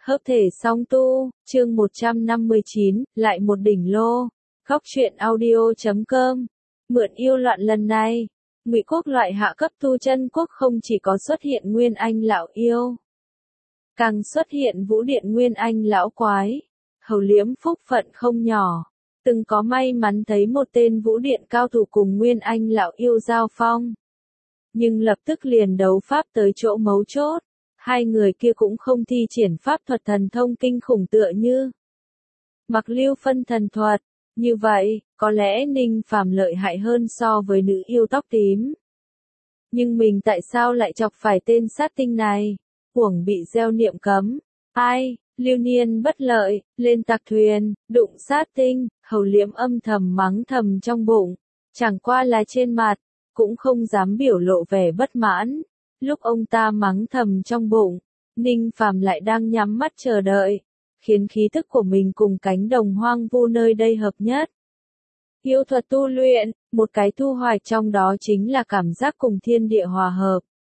Hợp thể song tu, chương 159, lại một đỉnh lô. Góc truyện audio.com. Mượn yêu loạn lần này, Ngụy Quốc loại hạ cấp tu chân quốc không chỉ có xuất hiện Nguyên Anh lão yêu, càng xuất hiện Vũ Điện Nguyên Anh lão quái. Hầu Liễm phúc phận không nhỏ, từng có may mắn thấy một tên Vũ Điện cao thủ cùng Nguyên Anh lão yêu giao phong, nhưng lập tức liền đấu pháp tới chỗ mấu chốt. Hai người kia cũng không thi triển pháp thuật thần thông kinh khủng tựa như Mặc Lưu phân thần thuật. Như vậy, có lẽ Ninh Phàm lợi hại hơn so với nữ yêu tóc tím. Nhưng mình tại sao lại chọc phải tên sát tinh này? Uổng bị gieo niệm cấm. Ai, lưu niên bất lợi, lên tặc thuyền, đụng sát tinh, Hầu Liễm âm thầm mắng thầm trong bụng. Chẳng qua là trên mặt, cũng không dám biểu lộ vẻ bất mãn. Lúc ông ta mắng thầm trong bụng, Ninh Phàm lại đang nhắm mắt chờ đợi, khiến khí thức của mình cùng cánh đồng hoang vu nơi đây hợp nhất. Yêu thuật tu luyện, một cái thu hoạch trong đó chính là cảm giác cùng thiên địa hòa hợp.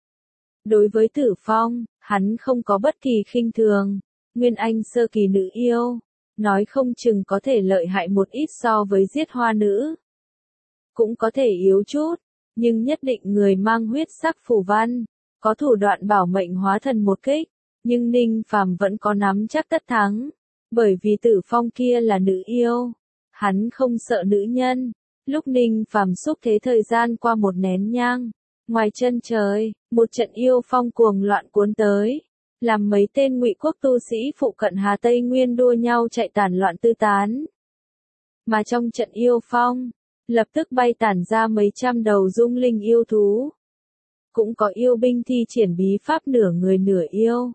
Đối với Tử Phong, hắn không có bất kỳ khinh thường. Nguyên Anh sơ kỳ nữ yêu, nói không chừng có thể lợi hại một ít so với giết hoa nữ. Cũng có thể yếu chút, nhưng nhất định người mang huyết sắc phù văn, có thủ đoạn bảo mệnh hóa thần một kích, nhưng Ninh Phàm vẫn có nắm chắc tất thắng, bởi vì Tử Phong kia là nữ yêu, hắn không sợ nữ nhân. Lúc Ninh Phàm xúc thế thời gian qua một nén nhang, ngoài chân trời, một trận yêu phong cuồng loạn cuốn tới, làm mấy tên Ngụy Quốc tu sĩ phụ cận Hà Tây Nguyên đua nhau chạy tản loạn tứ tán. Mà trong trận yêu phong, lập tức bay tản ra mấy trăm đầu dung linh yêu thú. Cũng có yêu binh thi triển bí pháp nửa người nửa yêu.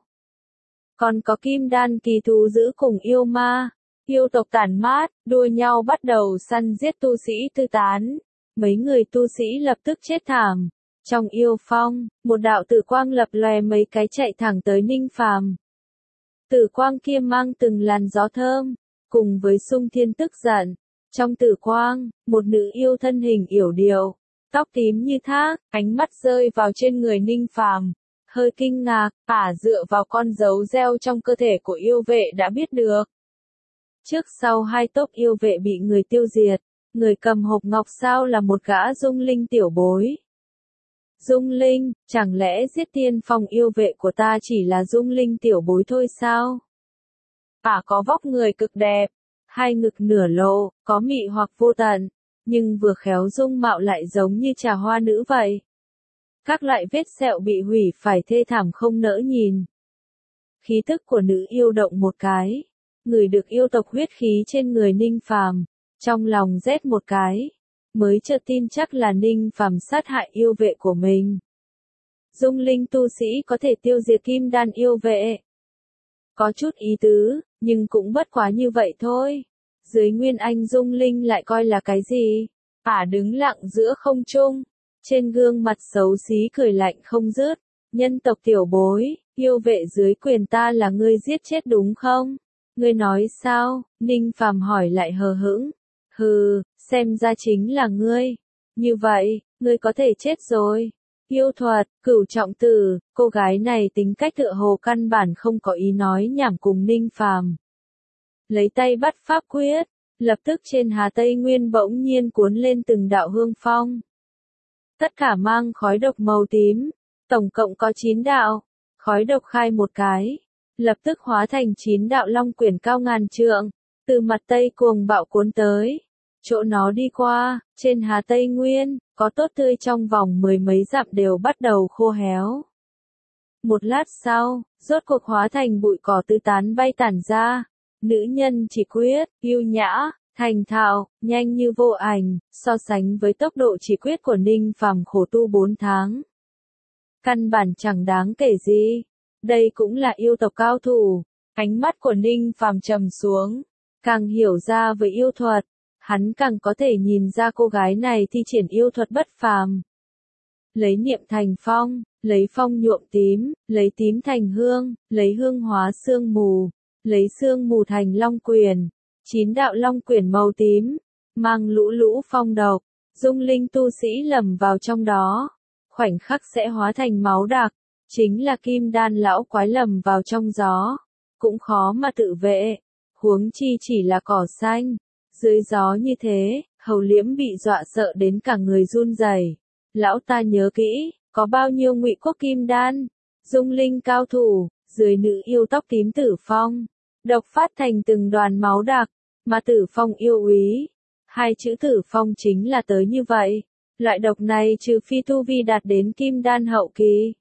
Còn có kim đan kỳ thú giữ cùng yêu ma, yêu tộc tản mát, đua nhau bắt đầu săn giết tu sĩ tứ tán. Mấy người tu sĩ lập tức chết thảm. Trong yêu phong, một đạo tử quang lập lòe mấy cái chạy thẳng tới Ninh Phàm. Tử quang kia mang từng làn gió thơm, cùng với xung thiên tức giận. Trong tử quang, một nữ yêu thân hình yểu điệu, tóc tím như thác, ánh mắt rơi vào trên người Ninh Phàm, hơi kinh ngạc, dựa vào con dấu gieo trong cơ thể của yêu vệ đã biết được. Trước sau hai tốc yêu vệ bị người tiêu diệt, người cầm hộp ngọc sao là một gã dung linh tiểu bối. Dung linh, chẳng lẽ giết tiên phong yêu vệ của ta chỉ là dung linh tiểu bối thôi sao? Có vóc người cực đẹp, hai ngực nửa lộ, có mị hoặc vô tận, nhưng vừa khéo dung mạo lại giống như trà hoa nữ vậy. Các loại vết sẹo bị hủy phải thê thảm không nỡ nhìn. Khí thức của nữ yêu động một cái, người được yêu tộc huyết khí trên người Ninh Phàm, trong lòng rét một cái, mới chợt tin chắc là Ninh Phàm sát hại yêu vệ của mình. Dung linh tu sĩ có thể tiêu diệt kim đan yêu vệ. Có chút ý tứ, nhưng cũng bất quá như vậy thôi. Dưới Nguyên Anh dung linh lại coi là cái gì? Đứng lặng giữa không trung, trên gương mặt xấu xí cười lạnh không dứt. Nhân tộc tiểu bối, yêu vệ dưới quyền ta là ngươi giết chết đúng không? Ngươi nói sao? Ninh Phàm hỏi lại hờ hững. Hừ, xem ra chính là ngươi. Như vậy, ngươi có thể chết rồi. Yêu thuật, Cửu Trọng Tử, cô gái này tính cách tựa hồ căn bản không có ý nói nhảm cùng Ninh Phàm. Lấy tay bắt pháp quyết, lập tức trên Hà Tây Nguyên bỗng nhiên cuốn lên từng đạo hương phong. Tất cả mang khói độc màu tím, tổng cộng có 9 đạo, khói độc khai một cái, lập tức hóa thành 9 đạo long quyển cao ngàn trượng, từ mặt Tây cuồng bạo cuốn tới. Chỗ nó đi qua, trên Hà Tây Nguyên, có tốt tươi trong vòng mười mấy dặm đều bắt đầu khô héo. Một lát sau, rốt cuộc hóa thành bụi cỏ tứ tán bay tản ra. Nữ nhân chỉ quyết, yêu nhã, thành thạo, nhanh như vô ảnh, so sánh với tốc độ chỉ quyết của Ninh Phàm khổ tu 4 tháng. Căn bản chẳng đáng kể gì. Đây cũng là yêu tộc cao thủ. Ánh mắt của Ninh Phàm trầm xuống. Càng hiểu ra về yêu thuật, hắn càng có thể nhìn ra cô gái này thi triển yêu thuật bất phàm. Lấy niệm thành phong, lấy phong nhuộm tím, lấy tím thành hương, lấy hương hóa sương mù, lấy sương mù thành long quyền. 9 đạo long quyển màu tím, mang lũ lũ phong độc, dung linh tu sĩ lầm vào trong đó, khoảnh khắc sẽ hóa thành máu đặc, chính là kim đan lão quái lầm vào trong gió, cũng khó mà tự vệ, huống chi chỉ là cỏ xanh. Dưới gió như thế, Hầu Liễm bị dọa sợ đến cả người run rẩy. Lão ta nhớ kỹ, có bao nhiêu Ngụy Quốc kim đan, dung linh cao thủ, dưới nữ yêu tóc tím Tử Phong, độc phát thành từng đoàn máu đặc, mà Tử Phong yêu úy. Hai chữ Tử Phong chính là tới như vậy. Loại độc này trừ phi tu vi đạt đến kim đan hậu kỳ,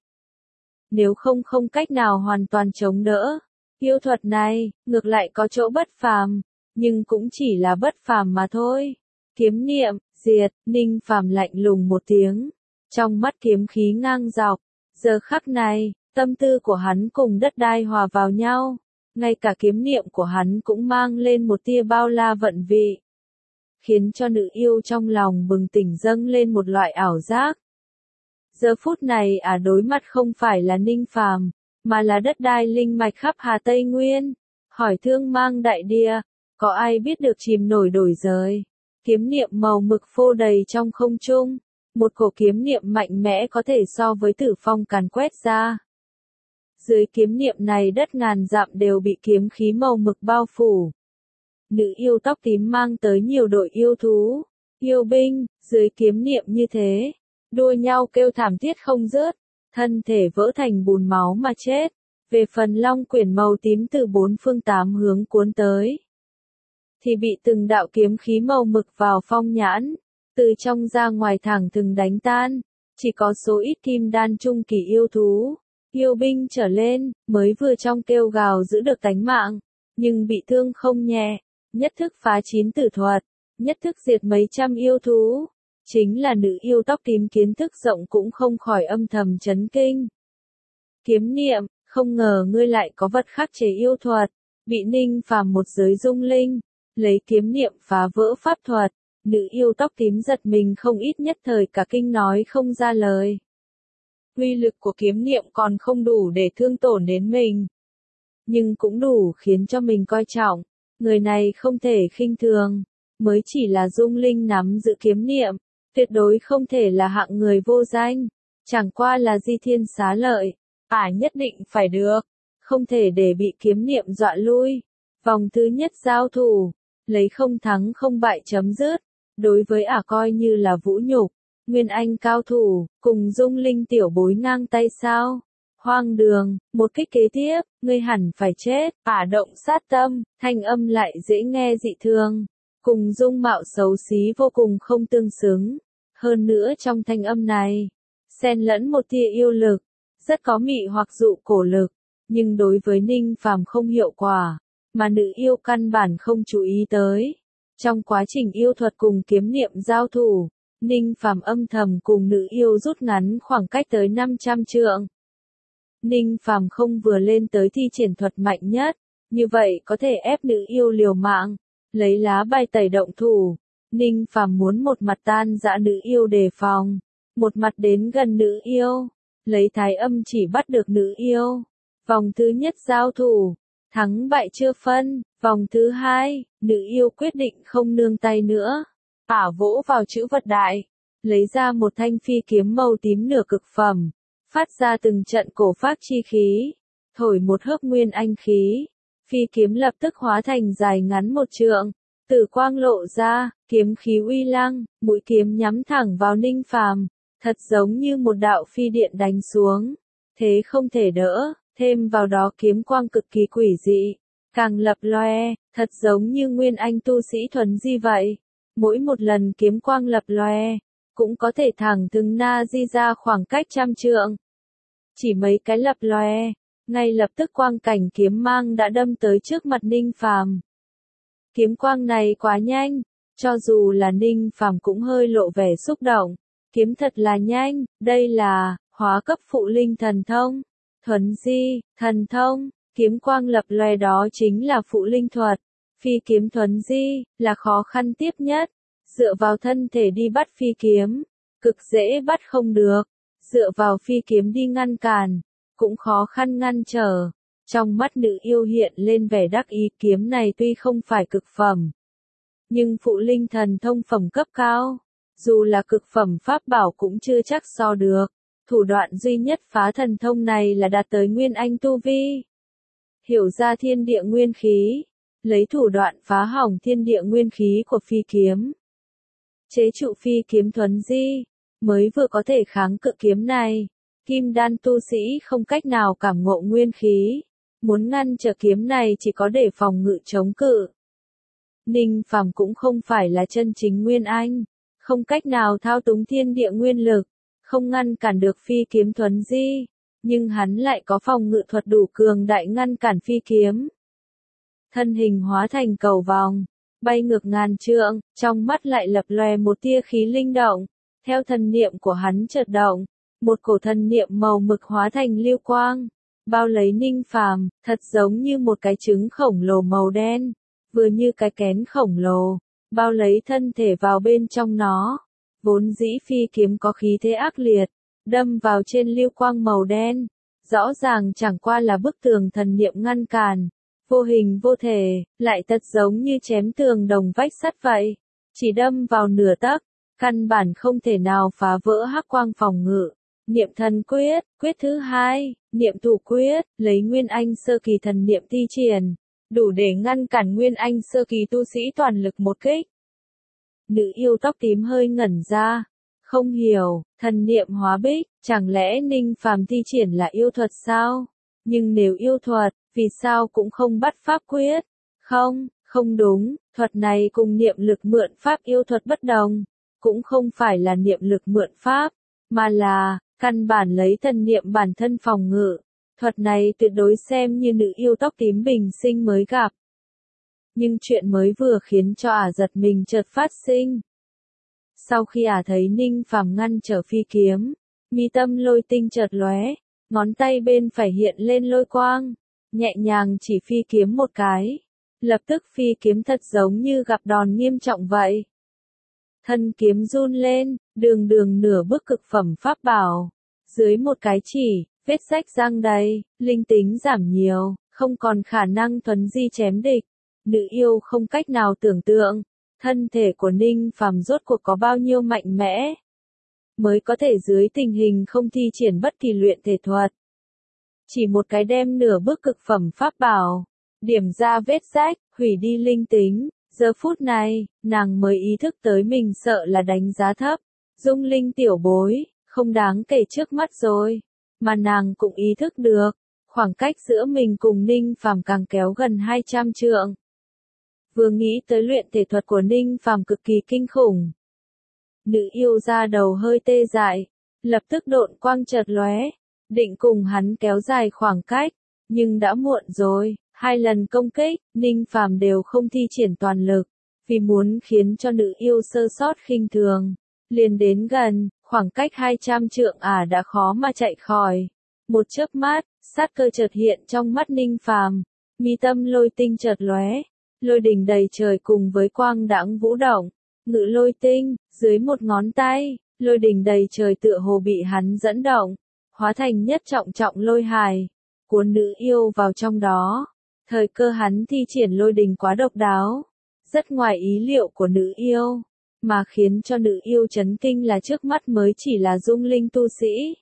nếu không không cách nào hoàn toàn chống đỡ. Yêu thuật này, ngược lại có chỗ bất phàm, nhưng cũng chỉ là bất phàm mà thôi. Kiếm niệm, diệt, Ninh Phàm lạnh lùng một tiếng. Trong mắt kiếm khí ngang dọc, giờ khắc này, tâm tư của hắn cùng đất đai hòa vào nhau. Ngay cả kiếm niệm của hắn cũng mang lên một tia bao la vận vị, khiến cho nữ yêu trong lòng bừng tỉnh dâng lên một loại ảo giác. Giờ phút này đối mặt không phải là Ninh Phàm, mà là đất đai linh mạch khắp Hà Tây Nguyên. Hỏi thương mang đại địa, có ai biết được chìm nổi đổi giới. Kiếm niệm màu mực phô đầy trong không trung, một cổ kiếm niệm mạnh mẽ có thể so với Tử Phong càn quét ra. Dưới kiếm niệm này đất ngàn dặm đều bị kiếm khí màu mực bao phủ. Nữ yêu tóc tím mang tới nhiều đội yêu thú, yêu binh, dưới kiếm niệm như thế, đua nhau kêu thảm thiết không dứt, thân thể vỡ thành bùn máu mà chết. Về phần long quyển màu tím từ bốn phương tám hướng cuốn tới, thì bị từng đạo kiếm khí màu mực vào phong nhãn, từ trong ra ngoài thẳng thừng đánh tan. Chỉ có số ít kim đan trung kỳ yêu thú, yêu binh trở lên, mới vừa trong kêu gào giữ được tánh mạng, nhưng bị thương không nhẹ. Nhất thức phá 9 tử thuật, nhất thức diệt mấy trăm yêu thú. Chính là nữ yêu tóc tím kiến thức rộng cũng không khỏi âm thầm chấn kinh. Kiếm niệm, không ngờ ngươi lại có vật khắc chế yêu thuật. Bị Ninh Phàm một giới dung linh, lấy kiếm niệm phá vỡ pháp thuật. Nữ yêu tóc tím giật mình không ít, nhất thời cả kinh nói không ra lời. Uy lực của kiếm niệm còn không đủ để thương tổn đến mình, nhưng cũng đủ khiến cho mình coi trọng. Người này không thể khinh thường, mới chỉ là dung linh nắm giữ kiếm niệm, tuyệt đối không thể là hạng người vô danh, chẳng qua là di thiên xá lợi, nhất định phải được, không thể để bị kiếm niệm dọa lui. Vòng thứ nhất giao thủ, lấy không thắng không bại chấm dứt, đối với coi như là vũ nhục. Nguyên Anh cao thủ, cùng dung linh tiểu bối ngang tay sao? Hoang đường, một kích kế tiếp, ngươi hẳn phải chết. Động sát tâm, thanh âm lại dễ nghe dị thường, cùng dung mạo xấu xí vô cùng không tương xứng. Hơn nữa trong thanh âm này, xen lẫn một tia yêu lực, rất có mị hoặc dụ cổ lực, nhưng đối với Ninh Phàm không hiệu quả, mà nữ yêu căn bản không chú ý tới. Trong quá trình yêu thuật cùng kiếm niệm giao thủ, Ninh Phàm âm thầm cùng nữ yêu rút ngắn khoảng cách tới 500 trượng. Ninh Phàm không vừa lên tới thi triển thuật mạnh nhất, như vậy có thể ép nữ yêu liều mạng, lấy lá bài tẩy động thủ. Ninh Phàm muốn một mặt tan dã nữ yêu đề phòng, một mặt đến gần nữ yêu, lấy thái âm chỉ bắt được nữ yêu. Vòng thứ nhất giao thủ, thắng bại chưa phân. Vòng thứ hai, nữ yêu quyết định không nương tay nữa, vỗ vào chữ vật đại, lấy ra một thanh phi kiếm màu tím nửa cực phẩm, phát ra từng trận cổ phác chi khí, thổi một hớp nguyên anh khí, phi kiếm lập tức hóa thành dài ngắn 1 trượng, tử quang lộ ra, kiếm khí uy lăng, mũi kiếm nhắm thẳng vào Ninh Phàm, thật giống như một đạo phi điện đánh xuống, thế không thể đỡ, thêm vào đó kiếm quang cực kỳ quỷ dị, càng lập loe, thật giống như nguyên anh tu sĩ thuần di vậy. Mỗi một lần kiếm quang lập loe, cũng có thể thẳng thừng na di ra khoảng cách 100 trượng. Chỉ mấy cái lập loe, ngay lập tức quang cảnh kiếm mang đã đâm tới trước mặt Ninh Phàm. Kiếm quang này quá nhanh, cho dù là Ninh Phàm cũng hơi lộ vẻ xúc động. Kiếm thật là nhanh, đây là hóa cấp phụ linh thần thông, thuần di, thần thông, kiếm quang lập loe đó chính là phụ linh thuật. Phi kiếm thuần di, là khó khăn tiếp nhất, dựa vào thân thể đi bắt phi kiếm, cực dễ bắt không được, dựa vào phi kiếm đi ngăn cản, cũng khó khăn ngăn trở. Trong mắt nữ yêu hiện lên vẻ đắc ý, kiếm này tuy không phải cực phẩm, nhưng phụ linh thần thông phẩm cấp cao, dù là cực phẩm pháp bảo cũng chưa chắc so được. Thủ đoạn duy nhất phá thần thông này là đạt tới nguyên anh tu vi. hiểu ra thiên địa nguyên khí, lấy thủ đoạn phá hỏng thiên địa nguyên khí của phi kiếm. Chế trụ phi kiếm thuần di, mới vừa có thể kháng cự kiếm này. Kim đan tu sĩ không cách nào cảm ngộ nguyên khí, muốn ngăn trở kiếm này chỉ có để phòng ngự chống cự. Ninh Phàm cũng không phải là chân chính nguyên anh, không cách nào thao túng thiên địa nguyên lực, không ngăn cản được phi kiếm thuần di, nhưng hắn lại có phòng ngự thuật đủ cường đại ngăn cản phi kiếm. Thân hình hóa thành cầu vòng, bay ngược ngàn trượng, trong mắt lại lập lòe một tia khí linh động, theo thần niệm của hắn chợt động, một cổ thần niệm màu mực hóa thành lưu quang, bao lấy Ninh Phàm, thật giống như một cái trứng khổng lồ màu đen, vừa như cái kén khổng lồ, bao lấy thân thể vào bên trong nó. Vốn dĩ phi kiếm có khí thế ác liệt, đâm vào trên lưu quang màu đen, rõ ràng chẳng qua là bức tường thần niệm ngăn cản, vô hình vô thể, lại thật giống như chém tường đồng vách sắt vậy, chỉ đâm vào nửa tấc, căn bản không thể nào phá vỡ hắc quang phòng ngự. Niệm thần quyết, quyết thứ hai, niệm thủ quyết, lấy Nguyên Anh sơ kỳ thần niệm thi triển, đủ để ngăn cản Nguyên Anh sơ kỳ tu sĩ toàn lực một kích. Nữ yêu tóc tím hơi ngẩn ra, không hiểu, thần niệm hóa bích, chẳng lẽ Ninh Phàm thi triển là yêu thuật sao? Nhưng nếu yêu thuật, vì sao cũng không bắt pháp quyết? Không, không đúng, thuật này cùng niệm lực mượn pháp yêu thuật bất đồng, cũng không phải là niệm lực mượn pháp, mà là căn bản lấy thần niệm bản thân phòng ngự. Thuật này tuyệt đối xem như nữ yêu tóc tím bình sinh mới gặp. Nhưng chuyện mới vừa khiến cho ả giật mình chợt phát sinh. Sau khi ả thấy Ninh Phàm ngăn trở phi kiếm, mi tâm lôi tinh chợt lóe, ngón tay bên phải hiện lên lôi quang, nhẹ nhàng chỉ phi kiếm một cái. Lập tức phi kiếm thật giống như gặp đòn nghiêm trọng vậy. Thân kiếm run lên, đường đường nửa bức cực phẩm pháp bảo. Dưới một cái chỉ, vết rách răng đầy, linh tính giảm nhiều, không còn khả năng thuấn di chém địch. Nữ yêu không cách nào tưởng tượng, thân thể của Ninh Phàm rốt cuộc có bao nhiêu mạnh mẽ, mới có thể dưới tình hình không thi triển bất kỳ luyện thể thuật. Chỉ một cái đem nửa bức cực phẩm pháp bảo, điểm ra vết rách, hủy đi linh tính. Giờ phút này, nàng mới ý thức tới mình sợ là đánh giá thấp Dung Linh tiểu bối, không đáng kể trước mắt rồi. Mà nàng cũng ý thức được, khoảng cách giữa mình cùng Ninh Phàm càng kéo gần 200 trượng. Vừa nghĩ tới luyện thể thuật của Ninh Phàm cực kỳ kinh khủng. Nữ yêu ra đầu hơi tê dại, lập tức độn quang chợt lóe, định cùng hắn kéo dài khoảng cách, nhưng đã muộn rồi. 2 lần công kích, Ninh Phàm đều không thi triển toàn lực, vì muốn khiến cho nữ yêu sơ sót khinh thường. Liền đến gần, khoảng cách 200 trượng ả đã khó mà chạy khỏi. Một chớp mắt, sát cơ chợt hiện trong mắt Ninh Phàm, mi tâm lôi tinh chợt lóe, lôi đỉnh đầy trời cùng với quang đãng vũ động, ngự lôi tinh, dưới một ngón tay, lôi đỉnh đầy trời tựa hồ bị hắn dẫn động, hóa thành nhất trọng trọng lôi hài, cuốn nữ yêu vào trong đó. Thời cơ hắn thi triển lôi đình quá độc đáo, rất ngoài ý liệu của nữ yêu, mà khiến cho nữ yêu chấn kinh là trước mắt mới chỉ là Dung Linh tu sĩ,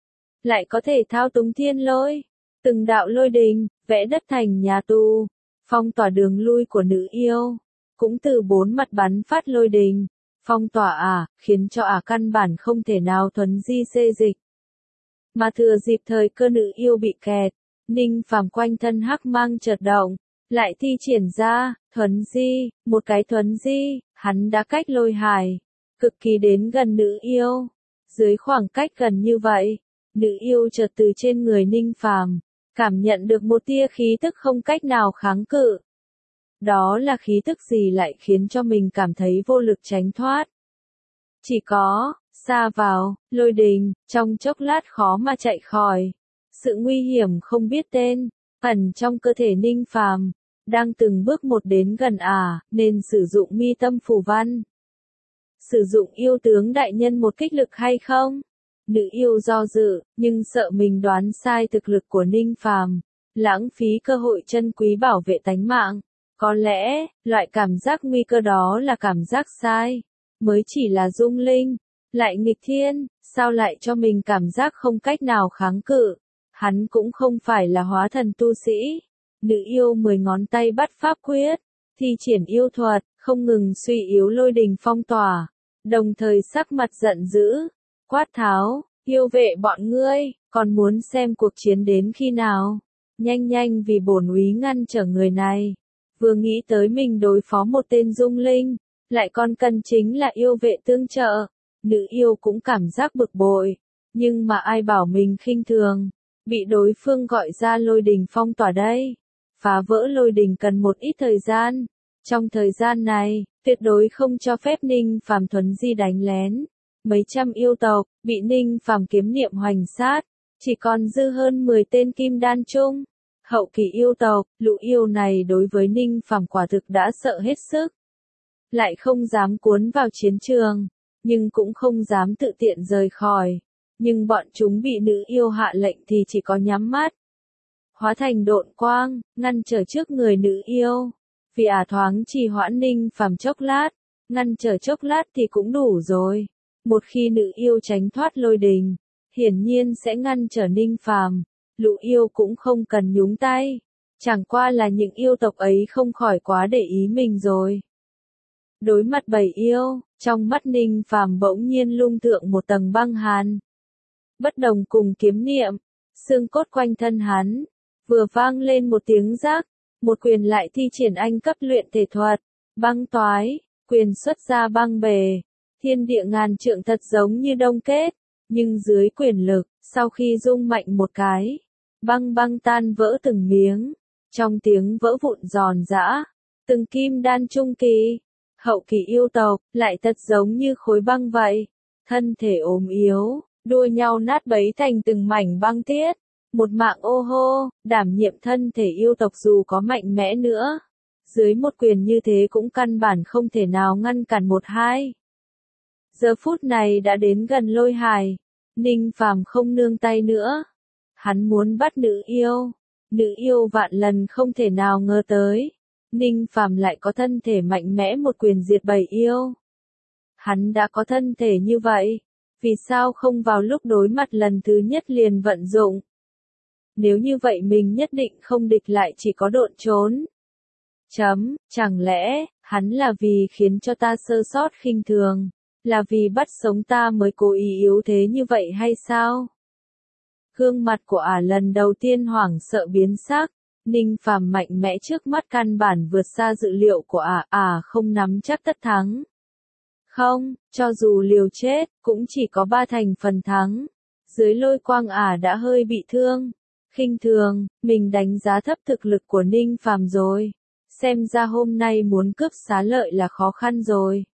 lại có thể thao túng thiên lôi, từng đạo lôi đình, vẽ đất thành nhà tù, phong tỏa đường lui của nữ yêu, cũng từ 4 mặt bắn phát lôi đình, phong tỏa khiến cho căn bản không thể nào thuấn di xê dịch. Mà thừa dịp thời cơ nữ yêu bị kẹt, Ninh Phàm quanh thân hắc mang chợt động, lại thi triển ra, thuấn di, một cái thuấn di, hắn đã cách lôi hài, cực kỳ đến gần nữ yêu. Dưới khoảng cách gần như vậy, nữ yêu chợt từ trên người Ninh Phàm, cảm nhận được một tia khí tức không cách nào kháng cự. Đó là khí tức gì lại khiến cho mình cảm thấy vô lực tránh thoát. Chỉ có, xa vào, lôi đình, trong chốc lát khó mà chạy khỏi. Sự nguy hiểm không biết tên, ẩn trong cơ thể Ninh Phàm, đang từng bước một đến gần nên sử dụng mi tâm phù văn. Sử dụng yêu tướng đại nhân một kích lực hay không? Nữ yêu do dự, nhưng sợ mình đoán sai thực lực của Ninh Phàm, lãng phí cơ hội chân quý bảo vệ tánh mạng. Có lẽ, loại cảm giác nguy cơ đó là cảm giác sai. Mới chỉ là Dung Linh, lại nghịch thiên, sao lại cho mình cảm giác không cách nào kháng cự. Hắn cũng không phải là hóa thần tu sĩ, Nữ yêu 10 ngón tay bắt pháp quyết, thi triển yêu thuật, không ngừng suy yếu lôi đình phong tỏa, đồng thời sắc mặt giận dữ, quát tháo, yêu vệ bọn ngươi, còn muốn xem cuộc chiến đến khi nào? Nhanh nhanh vì bổn úy ngăn trở người này. Vừa nghĩ tới mình đối phó một tên dung linh, lại còn cần chính là yêu vệ tương trợ, nữ yêu cũng cảm giác bực bội, nhưng mà ai bảo mình khinh thường, bị đối phương gọi ra lôi đình phong tỏa đây. Phá vỡ lôi đình cần một ít thời gian, trong thời gian này, tuyệt đối không cho phép Ninh Phàm thuấn di đánh lén. Mấy trăm yêu tộc, bị Ninh Phàm kiếm niệm hoành sát, chỉ còn dư hơn 10 tên kim đan chung. Hậu kỳ yêu tộc, lũ yêu này đối với Ninh Phàm quả thực đã sợ hết sức. Lại không dám cuốn vào chiến trường, nhưng cũng không dám tự tiện rời khỏi. Nhưng bọn chúng bị nữ yêu hạ lệnh thì chỉ có nhắm mắt. Hóa thành độn quang, ngăn trở trước người nữ yêu. Vì thoáng trì hoãn Ninh Phàm chốc lát, ngăn trở chốc lát thì cũng đủ rồi. Một khi nữ yêu tránh thoát lôi đình, hiển nhiên sẽ ngăn trở Ninh Phàm. Lũ yêu cũng không cần nhúng tay, chẳng qua là những yêu tộc ấy không khỏi quá để ý mình rồi. Đối mặt bầy yêu, trong mắt Ninh Phàm bỗng nhiên lung thượng một tầng băng hàn. Bất đồng cùng kiếm niệm, xương cốt quanh thân hắn, vừa vang lên một tiếng rác, một quyền lại thi triển anh cấp luyện thể thuật, băng toái, quyền xuất ra băng bề, thiên địa ngàn trượng thật giống như đông kết, nhưng dưới quyền lực, sau khi rung mạnh một cái, băng băng tan vỡ từng miếng, trong tiếng vỡ vụn giòn giã, từng kim đan trung kỳ, hậu kỳ yêu tộc, lại thật giống như khối băng vậy, thân thể ốm yếu, đua nhau nát bấy thành từng mảnh băng tiết. Một mạng ô hô, đảm nhiệm thân thể yêu tộc dù có mạnh mẽ nữa, dưới một quyền như thế cũng căn bản không thể nào ngăn cản một hai. Giờ phút này đã đến gần lôi hài, Ninh Phàm không nương tay nữa. Hắn muốn bắt nữ yêu vạn lần không thể nào ngờ tới. Ninh Phàm lại có thân thể mạnh mẽ một quyền diệt bầy yêu. Hắn đã có thân thể như vậy, vì sao không vào lúc đối mặt lần thứ nhất liền vận dụng? Nếu như vậy mình nhất định không địch lại chỉ có độn trốn. Chẳng lẽ, hắn là vì khiến cho ta sơ sót khinh thường, là vì bắt sống ta mới cố ý yếu thế như vậy hay sao? Gương mặt của lần đầu tiên hoảng sợ biến sắc, Ninh Phàm mạnh mẽ trước mắt căn bản vượt xa dự liệu của không nắm chắc tất thắng. Không, cho dù liều chết, cũng chỉ có 3 thành phần thắng. Dưới lôi quang đã hơi bị thương. Khinh thường, mình đánh giá thấp thực lực của Ninh Phàm rồi. Xem ra hôm nay muốn cướp xá lợi là khó khăn rồi.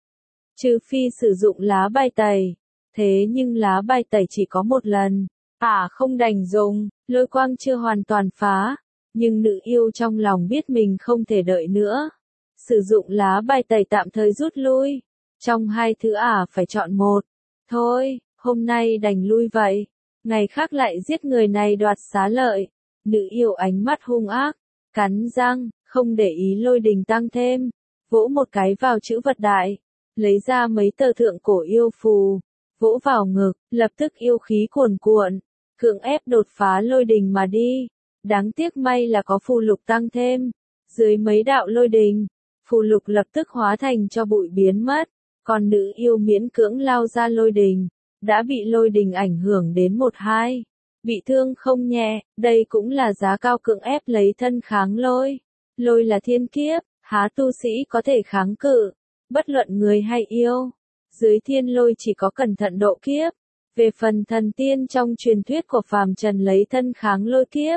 Trừ phi sử dụng lá bài tẩy. Thế nhưng lá bài tẩy chỉ có một lần. Không đành dùng, lôi quang chưa hoàn toàn phá. Nhưng nữ yêu trong lòng biết mình không thể đợi nữa. Sử dụng lá bài tẩy tạm thời rút lui. Trong hai thứ phải chọn một. Thôi, hôm nay đành lui vậy. Ngày khác lại giết người này đoạt xá lợi. Nữ yêu ánh mắt hung ác, cắn răng, không để ý lôi đình tăng thêm. Vỗ một cái vào chữ vật đại. Lấy ra mấy tờ thượng cổ yêu phù. Vỗ vào ngực, lập tức yêu khí cuồn cuộn. Cưỡng ép đột phá lôi đình mà đi. Đáng tiếc may là có phù lục tăng thêm. Dưới mấy đạo lôi đình, phù lục lập tức hóa thành cho bụi biến mất. Còn nữ yêu miễn cưỡng lao ra lôi đình, đã bị lôi đình ảnh hưởng đến 1-2. Bị thương không nhẹ, đây cũng là giá cao cưỡng ép lấy thân kháng lôi. Lôi là thiên kiếp, há tu sĩ có thể kháng cự, bất luận người hay yêu. Dưới thiên lôi chỉ có cẩn thận độ kiếp. Về phần thần tiên trong truyền thuyết của phàm trần lấy thân kháng lôi kiếp.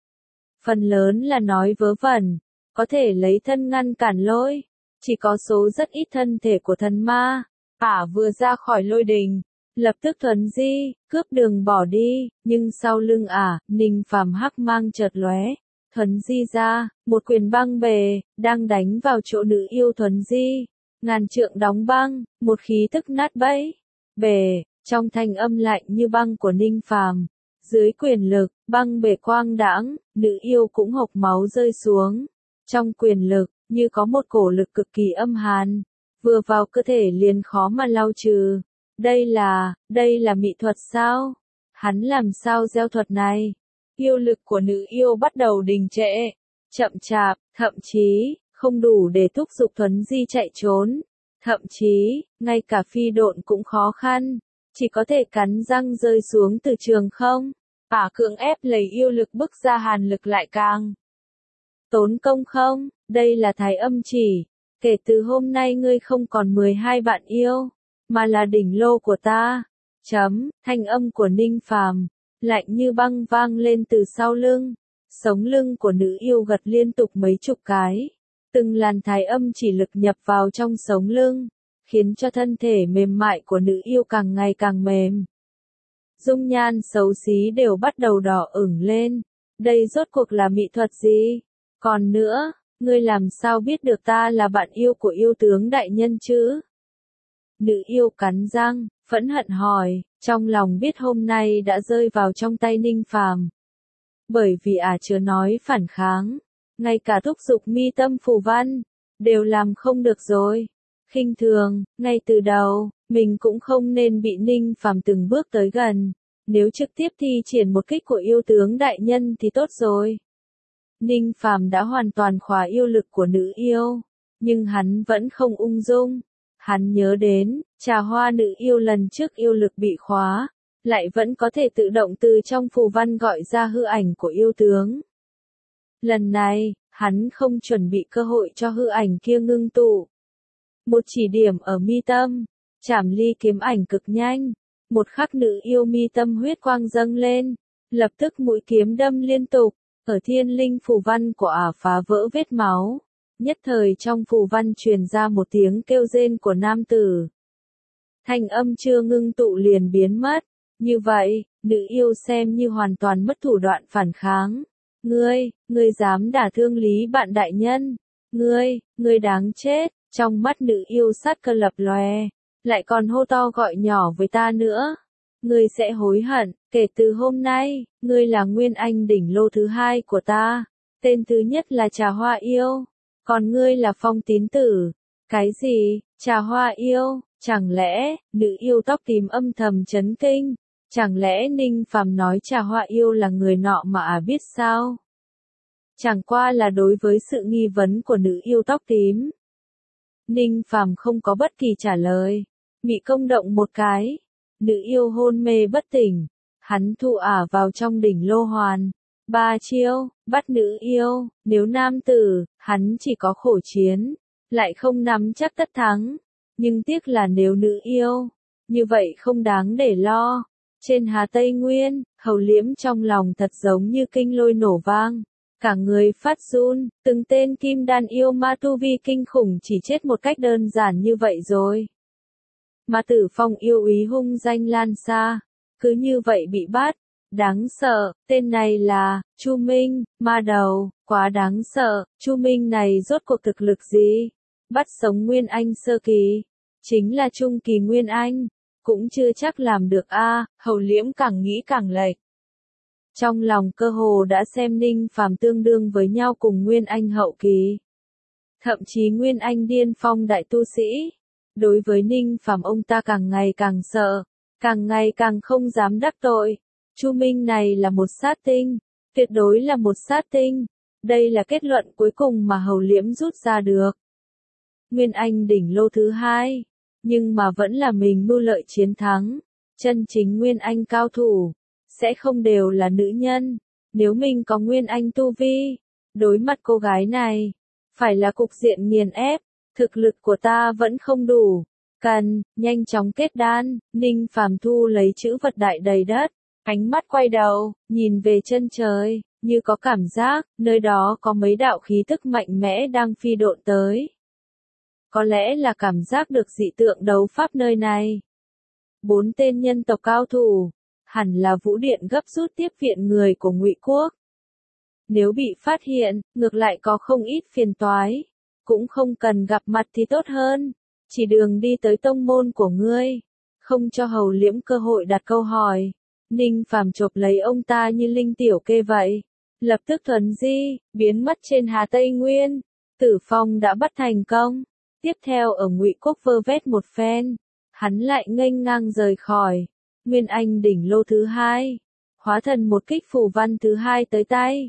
Phần lớn là nói vớ vẩn, có thể lấy thân ngăn cản lôi. Chỉ có số rất ít thân thể của thần ma, vừa ra khỏi lôi đình, lập tức thuấn di, cướp đường bỏ đi, nhưng sau lưng Ninh Phàm hắc mang chợt lóe, thuấn di ra, một quyền băng bề, đang đánh vào chỗ nữ yêu thuấn di, ngàn trượng đóng băng, một khí tức nát bấy, bề, trong thanh âm lạnh như băng của Ninh Phàm, dưới quyền lực, băng bề quang đãng, nữ yêu cũng hộc máu rơi xuống, trong quyền lực. Như có một cổ lực cực kỳ âm hàn, vừa vào cơ thể liền khó mà lau trừ. Đây là mỹ thuật sao? Hắn làm sao gieo thuật này? Yêu lực của nữ yêu bắt đầu đình trệ, chậm chạp, thậm chí, không đủ để thúc giục Thuấn Di chạy trốn. Thậm chí, ngay cả phi độn cũng khó khăn, chỉ có thể cắn răng rơi xuống từ trường không. Cưỡng ép lấy yêu lực bức ra hàn lực lại càng tốn công không, đây là Thái Âm chỉ, kể từ hôm nay ngươi không còn 12 bạn yêu, mà là đỉnh lô của ta. Thanh âm của Ninh Phàm lạnh như băng vang lên từ sau lưng, sống lưng của nữ yêu gật liên tục mấy chục cái, từng làn Thái Âm chỉ lực nhập vào trong sống lưng, khiến cho thân thể mềm mại của nữ yêu càng ngày càng mềm. Dung nhan xấu xí đều bắt đầu đỏ ửng lên, đây rốt cuộc là mỹ thuật gì? Còn nữa, ngươi làm sao biết được ta là bạn yêu của yêu tướng đại nhân chứ? Nữ yêu cắn răng, phẫn hận hỏi, trong lòng biết hôm nay đã rơi vào trong tay Ninh Phàm. Bởi vì chưa nói phản kháng, ngay cả thúc giục mi tâm phù văn, đều làm không được rồi. Khinh thường, ngay từ đầu, mình cũng không nên bị Ninh Phàm từng bước tới gần. Nếu trực tiếp thi triển một kích của yêu tướng đại nhân thì tốt rồi. Ninh Phàm đã hoàn toàn khóa yêu lực của nữ yêu, nhưng hắn vẫn không ung dung. Hắn nhớ đến, Trà Hoa nữ yêu lần trước yêu lực bị khóa, lại vẫn có thể tự động từ trong phù văn gọi ra hư ảnh của yêu tướng. Lần này, hắn không chuẩn bị cơ hội cho hư ảnh kia ngưng tụ. Một chỉ điểm ở mi tâm, chảm ly kiếm ảnh cực nhanh, một khắc nữ yêu mi tâm huyết quang dâng lên, lập tức mũi kiếm đâm liên tục, ở thiên linh phù văn của phá vỡ vết máu. Nhất thời trong phù văn truyền ra một tiếng kêu rên của nam tử. Thanh âm chưa ngưng tụ liền biến mất. Như vậy, nữ yêu xem như hoàn toàn mất thủ đoạn phản kháng. Ngươi dám đả thương Lý bạn đại nhân. Ngươi đáng chết. Trong mắt nữ yêu sát cơ lập lòe. Lại còn hô to gọi nhỏ với ta nữa. Ngươi sẽ hối hận, kể từ hôm nay, ngươi là Nguyên Anh đỉnh lô thứ 2 của ta. Tên thứ nhất là Trà Hoa yêu. Còn ngươi là Phong Tín Tử. Cái gì? Trà Hoa yêu? Chẳng lẽ, nữ yêu tóc tím âm thầm chấn kinh? Chẳng lẽ Ninh Phàm nói Trà Hoa yêu là người nọ mà biết sao? Chẳng qua là đối với sự nghi vấn của nữ yêu tóc tím. Ninh Phàm không có bất kỳ trả lời. Mị công động một cái. Nữ yêu hôn mê bất tỉnh. Hắn thu vào trong đỉnh lô hoàn. 3 chiêu, bắt nữ yêu, nếu nam tử, hắn chỉ có khổ chiến, lại không nắm chắc tất thắng. Nhưng tiếc là nếu nữ yêu, như vậy không đáng để lo. Trên Hà Tây Nguyên, Hầu Liễm trong lòng thật giống như kinh lôi nổ vang. Cả người phát run, từng tên kim đan yêu ma tu vi kinh khủng chỉ chết một cách đơn giản như vậy rồi. Ma Tử Phong yêu úy hung danh lan xa, cứ như vậy bị bắt. Đáng sợ, tên này là Chu Minh, ma đầu, quá đáng sợ, Chu Minh này rốt cuộc thực lực gì? Bắt sống Nguyên Anh sơ kỳ, chính là trung kỳ Nguyên Anh, cũng chưa chắc làm được Hầu Liễm càng nghĩ càng lệch. Trong lòng cơ hồ đã xem Ninh Phàm tương đương với nhau cùng Nguyên Anh hậu kỳ. Thậm chí Nguyên Anh điên phong đại tu sĩ. Đối với Ninh Phàm ông ta càng ngày càng sợ, càng ngày càng không dám đắc tội. Chu Minh này là một sát tinh, tuyệt đối là một sát tinh. Đây là kết luận cuối cùng mà Hầu Liễm rút ra được. Nguyên Anh đỉnh lô thứ 2, nhưng mà vẫn là mình mưu lợi chiến thắng. Chân chính Nguyên Anh cao thủ, sẽ không đều là nữ nhân. Nếu mình có Nguyên Anh tu vi, đối mặt cô gái này, phải là cục diện nghiền ép. Thực lực của ta vẫn không đủ, cần nhanh chóng kết đan. Ninh Phàm thu lấy chữ vật đại đầy đất, ánh mắt quay đầu, nhìn về chân trời, như có cảm giác, nơi đó có mấy đạo khí tức mạnh mẽ đang phi độn tới. Có lẽ là cảm giác được dị tượng đấu pháp nơi này. 4 tên nhân tộc cao thủ, hẳn là Vũ Điện gấp rút tiếp viện người của Ngụy Quốc. Nếu bị phát hiện, ngược lại có không ít phiền toái. Cũng không cần gặp mặt thì tốt hơn, chỉ đường đi tới tông môn của ngươi, không cho Hầu Liễm cơ hội đặt câu hỏi. Ninh Phàm chộp lấy ông ta như linh tiểu kê vậy, lập tức thuần di, biến mất trên Hà Tây Nguyên. Tử Phong đã bắt thành công, tiếp theo ở Ngụy Quốc vơ vét một phen, hắn lại nghênh ngang rời khỏi. Nguyên Anh đỉnh lô thứ 2, hóa thần một kích phù văn thứ 2 tới tay.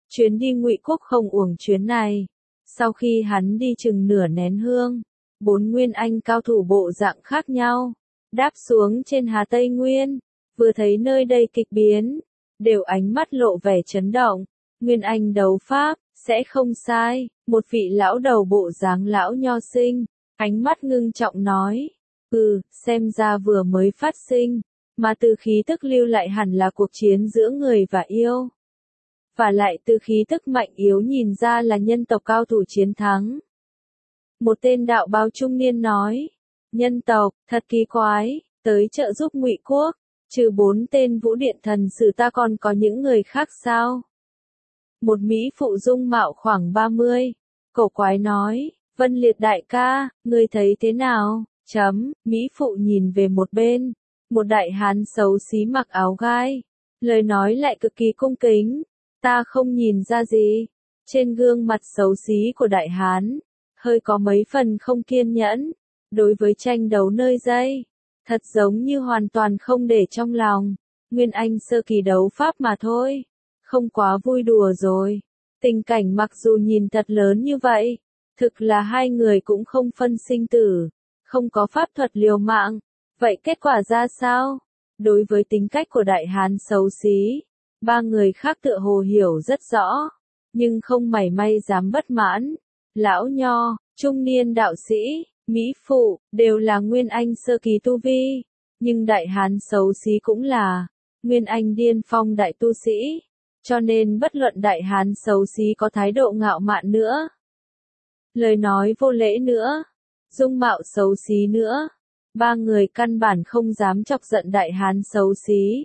Chuyến đi Ngụy Quốc không uổng chuyến này. Sau khi hắn đi chừng nửa nén hương, 4 nguyên anh cao thủ bộ dạng khác nhau, đáp xuống trên Hà Tây Nguyên, vừa thấy nơi đây kịch biến, đều ánh mắt lộ vẻ chấn động. Nguyên anh đấu pháp, sẽ không sai, một vị lão đầu bộ dáng lão nho sinh, ánh mắt ngưng trọng nói, xem ra vừa mới phát sinh, mà từ khí tức lưu lại hẳn là cuộc chiến giữa người và yêu. Và lại từ khí tức mạnh yếu nhìn ra là nhân tộc cao thủ chiến thắng. Một tên đạo bào trung niên nói, nhân tộc, thật kỳ quái, tới trợ giúp Ngụy Quốc, trừ 4 tên vũ điện thần sử ta còn có những người khác sao? Một mỹ phụ dung mạo khoảng 30, cổ quái nói, Vân Liệt đại ca, ngươi thấy thế nào? Mỹ phụ nhìn về một bên, một đại hán xấu xí mặc áo gai, lời nói lại cực kỳ cung kính, ta không nhìn ra gì. Trên gương mặt xấu xí của đại hán, hơi có mấy phần không kiên nhẫn, đối với tranh đấu nơi đây, thật giống như hoàn toàn không để trong lòng, Nguyên Anh sơ kỳ đấu pháp mà thôi, không quá vui đùa rồi. Tình cảnh mặc dù nhìn thật lớn như vậy, thực là hai người cũng không phân sinh tử, không có pháp thuật liều mạng, vậy kết quả ra sao? Đối với tính cách của đại hán xấu xí, 3 người khác tựa hồ hiểu rất rõ, nhưng không mảy may dám bất mãn. Lão nho, trung niên đạo sĩ, mỹ phụ, đều là Nguyên Anh sơ kỳ tu vi, nhưng đại hán xấu xí cũng là Nguyên Anh điên phong đại tu sĩ, cho nên bất luận đại hán xấu xí có thái độ ngạo mạn nữa, lời nói vô lễ nữa, dung mạo xấu xí nữa, 3 người căn bản không dám chọc giận đại hán xấu xí.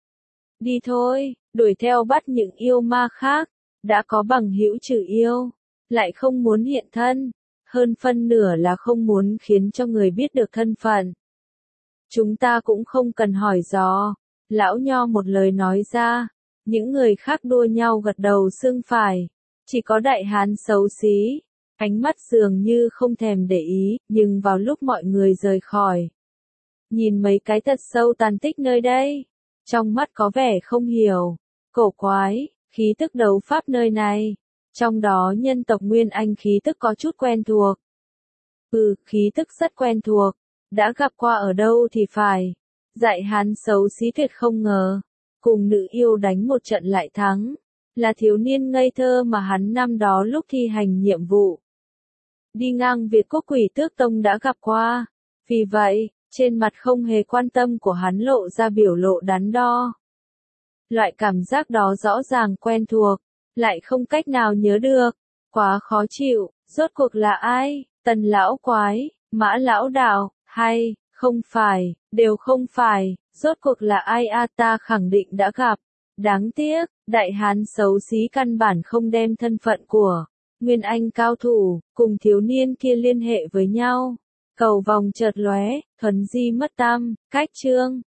Đi thôi, đuổi theo bắt những yêu ma khác, đã có bằng hữu trừ yêu, lại không muốn hiện thân, hơn phân nửa là không muốn khiến cho người biết được thân phận. Chúng ta cũng không cần hỏi dò, lão nho một lời nói ra, những người khác đua nhau gật đầu xương phải, chỉ có đại hán xấu xí, ánh mắt dường như không thèm để ý, nhưng vào lúc mọi người rời khỏi, nhìn mấy cái thật sâu tàn tích nơi đây, trong mắt có vẻ không hiểu, cổ quái, khí tức đấu pháp nơi này, trong đó nhân tộc Nguyên Anh khí tức có chút quen thuộc. Khí tức rất quen thuộc, đã gặp qua ở đâu thì phải. Dại hán xấu xí tuyệt không ngờ, cùng nữ yêu đánh một trận lại thắng, là thiếu niên ngây thơ mà hắn năm đó lúc thi hành nhiệm vụ đi ngang Việt Quốc Quỷ Tước Tông đã gặp qua, vì vậy, trên mặt không hề quan tâm của hắn lộ ra biểu lộ đắn đo. Loại cảm giác đó rõ ràng quen thuộc, lại không cách nào nhớ được, quá khó chịu, rốt cuộc là ai, Tần lão quái, Mã lão đạo, hay, không phải, đều không phải, rốt cuộc là ai ta khẳng định đã gặp. Đáng tiếc, đại hán xấu xí căn bản không đem thân phận của Nguyên Anh cao thủ, cùng thiếu niên kia liên hệ với nhau. Cầu vòng chợt lóe, thuần di mất tâm, cách chương.